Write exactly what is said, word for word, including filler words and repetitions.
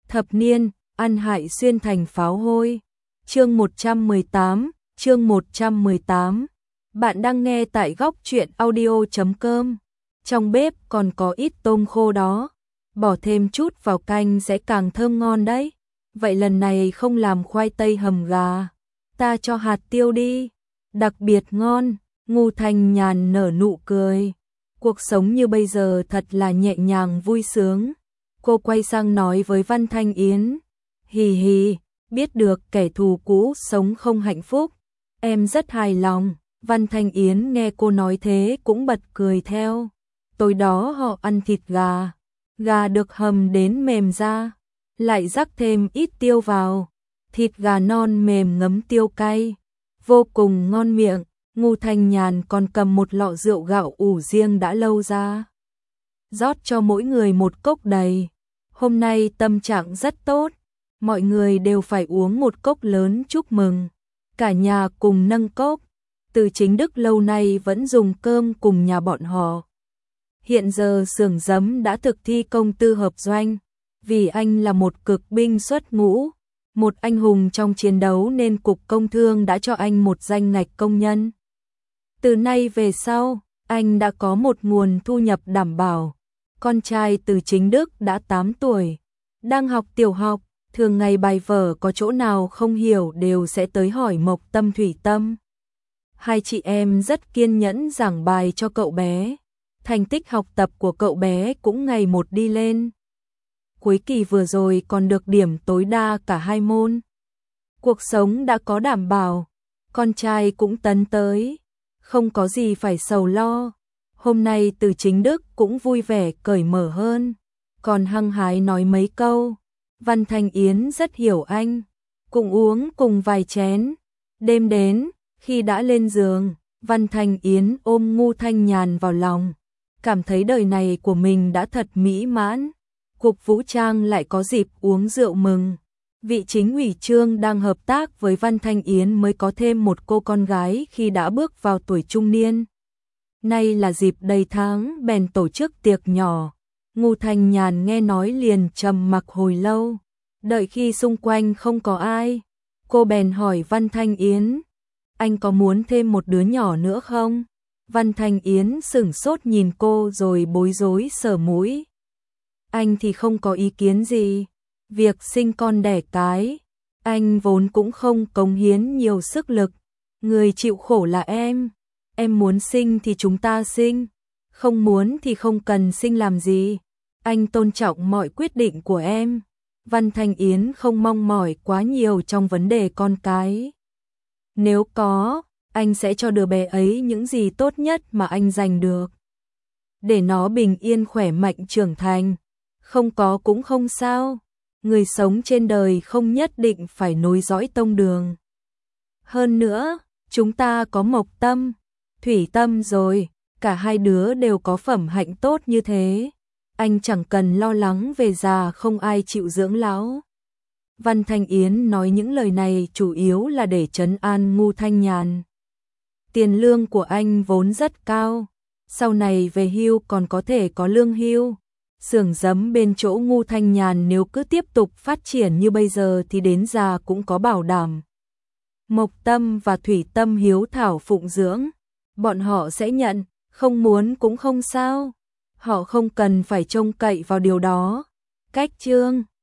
Thập niên, ăn hại xuyên thành pháo hôi. Chương một trăm mười tám, chương một trăm mười tám. Bạn đang nghe tại góc truyện audio chấm com. Trong bếp còn có ít tôm khô đó, bỏ thêm chút vào canh sẽ càng thơm ngon đấy. Vậy lần này không làm khoai tây hầm gà, ta cho hạt tiêu đi, đặc biệt ngon. Ngô Thanh Nhàn nở nụ cười. Cuộc sống như bây giờ thật là nhẹ nhàng vui sướng. Cô quay sang nói với Văn Thanh Yến, hì hì, biết được kẻ thù cũ sống không hạnh phúc, em rất hài lòng. Văn Thanh Yến nghe cô nói thế cũng bật cười theo. Tối đó họ ăn thịt gà, gà được hầm đến mềm ra, lại rắc thêm ít tiêu vào, thịt gà non mềm ngấm tiêu cay, vô cùng ngon miệng. Ngô Thanh Nhàn còn cầm một lọ rượu gạo ủ riêng đã lâu ra, rót cho mỗi người một cốc đầy. Hôm nay tâm trạng rất tốt, mọi người đều phải uống một cốc lớn chúc mừng. Cả nhà cùng nâng cốc. Từ Chính Đức lâu nay vẫn dùng cơm cùng nhà bọn họ. Hiện giờ xưởng giấm đã thực thi công tư hợp doanh, vì anh là một cực binh xuất ngũ, một anh hùng trong chiến đấu nên Cục Công Thương đã cho anh một danh ngạch công nhân. Từ nay về sau, anh đã có một nguồn thu nhập đảm bảo. Con trai Từ Chính Đức đã tám tuổi, đang học tiểu học, thường ngày bài vở có chỗ nào không hiểu đều sẽ tới hỏi Mộc Tâm Thủy Tâm. Hai chị em rất kiên nhẫn giảng bài cho cậu bé. Thành tích học tập của cậu bé cũng ngày một đi lên. Cuối kỳ vừa rồi còn được điểm tối đa cả hai môn. Cuộc sống đã có đảm bảo, con trai cũng tấn tới, không có gì phải sầu lo. Hôm nay Từ Chính Đức cũng vui vẻ cởi mở hơn, còn hăng hái nói mấy câu. Văn Thanh Yến rất hiểu anh, cùng uống cùng vài chén. Đêm đến, khi đã lên giường, Văn Thanh Yến ôm Ngô Thanh Nhàn vào lòng, cảm thấy đời này của mình đã thật mỹ mãn. Cục Vũ Trang lại có dịp uống rượu mừng. Vị chính ủy Trương đang hợp tác với Văn Thanh Yến mới có thêm một cô con gái khi đã bước vào tuổi trung niên. Nay là dịp đầy tháng bèn tổ chức tiệc nhỏ. Ngô Thanh Nhàn nghe nói liền trầm mặc hồi lâu. Đợi khi xung quanh không có ai, cô bèn hỏi Văn Thanh Yến, anh có muốn thêm một đứa nhỏ nữa không? Văn Thanh Yến sửng sốt nhìn cô rồi bối rối sờ mũi. Anh thì không có ý kiến gì. Việc sinh con đẻ cái, anh vốn cũng không cống hiến nhiều sức lực. Người chịu khổ là em. Em muốn sinh thì chúng ta sinh, không muốn thì không cần sinh làm gì. Anh tôn trọng mọi quyết định của em. Văn Thanh Yến không mong mỏi quá nhiều trong vấn đề con cái. Nếu có, anh sẽ cho đứa bé ấy những gì tốt nhất mà anh giành được, để nó bình yên khỏe mạnh trưởng thành. Không có cũng không sao. Người sống trên đời không nhất định phải nối dõi tông đường. Hơn nữa, chúng ta có Mộc Tâm, Thủy Tâm rồi, cả hai đứa đều có phẩm hạnh tốt như thế. Anh chẳng cần lo lắng về già không ai chịu dưỡng lão. Văn Thanh Yến nói những lời này chủ yếu là để trấn an Ngô Thanh Nhàn. Tiền lương của anh vốn rất cao, sau này về hưu còn có thể có lương hưu. Xưởng giấm bên chỗ Ngô Thanh Nhàn nếu cứ tiếp tục phát triển như bây giờ thì đến già cũng có bảo đảm. Mộc Tâm và Thủy Tâm hiếu thảo phụng dưỡng, bọn họ sẽ nhận, không muốn cũng không sao. Họ không cần phải trông cậy vào điều đó. Cách chương